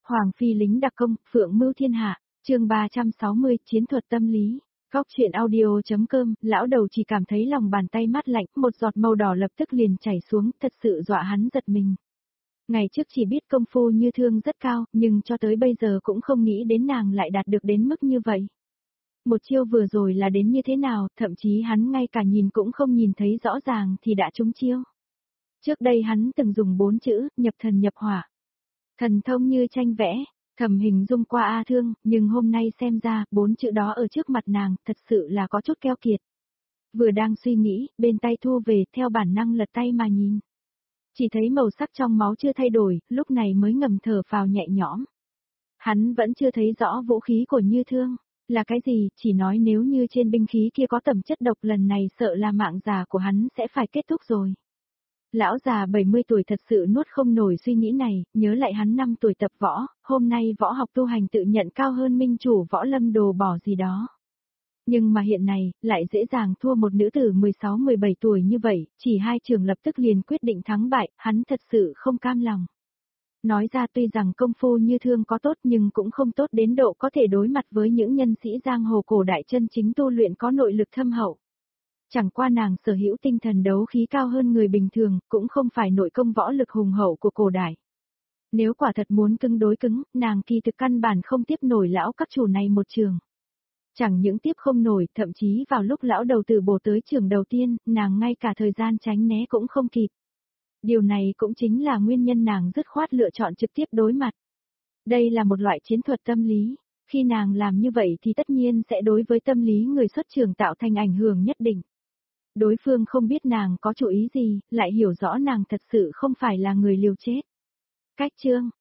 Hoàng phi lính đặc công, phượng mưu thiên hạ, chương 360, chiến thuật tâm lý. Góc truyện audio.com, lão đầu chỉ cảm thấy lòng bàn tay mát lạnh, một giọt màu đỏ lập tức liền chảy xuống, thật sự dọa hắn giật mình. Ngày trước chỉ biết công phu Như Thương rất cao, nhưng cho tới bây giờ cũng không nghĩ đến nàng lại đạt được đến mức như vậy. Một chiêu vừa rồi là đến như thế nào, thậm chí hắn ngay cả nhìn cũng không nhìn thấy rõ ràng thì đã trúng chiêu. Trước đây hắn từng dùng 4 chữ, nhập thần nhập hỏa. Thần thông như tranh vẽ, thầm hình dung qua A Thương, nhưng hôm nay xem ra, 4 chữ đó ở trước mặt nàng, thật sự là có chút keo kiệt. Vừa đang suy nghĩ, bên tay thu về, theo bản năng lật tay mà nhìn. Chỉ thấy màu sắc trong máu chưa thay đổi, lúc này mới ngầm thở phào nhẹ nhõm. Hắn vẫn chưa thấy rõ vũ khí của Như Thương, là cái gì, chỉ nói nếu như trên binh khí kia có tẩm chất độc lần này sợ là mạng già của hắn sẽ phải kết thúc rồi. Lão già 70 tuổi thật sự nuốt không nổi suy nghĩ này, nhớ lại hắn 5 tuổi tập võ, hôm nay võ học tu hành tự nhận cao hơn minh chủ võ lâm đồ bỏ gì đó. Nhưng mà hiện này, lại dễ dàng thua một nữ tử 16-17 tuổi như vậy, chỉ 2 trường lập tức liền quyết định thắng bại, hắn thật sự không cam lòng. Nói ra tuy rằng công phu Như Thương có tốt nhưng cũng không tốt đến độ có thể đối mặt với những nhân sĩ giang hồ cổ đại chân chính tu luyện có nội lực thâm hậu. Chẳng qua nàng sở hữu tinh thần đấu khí cao hơn người bình thường, cũng không phải nội công võ lực hùng hậu của cổ đại. Nếu quả thật muốn cứng đối cứng, nàng kỳ thực căn bản không tiếp nổi lão các chủ này một trường. Chẳng những tiếp không nổi, thậm chí vào lúc lão đầu tử bổ tới trường đầu tiên, nàng ngay cả thời gian tránh né cũng không kịp. Điều này cũng chính là nguyên nhân nàng dứt khoát lựa chọn trực tiếp đối mặt. Đây là một loại chiến thuật tâm lý, khi nàng làm như vậy thì tất nhiên sẽ đối với tâm lý người xuất trường tạo thành ảnh hưởng nhất định. Đối phương không biết nàng có chủ ý gì, lại hiểu rõ nàng thật sự không phải là người liều chết. Cách chương,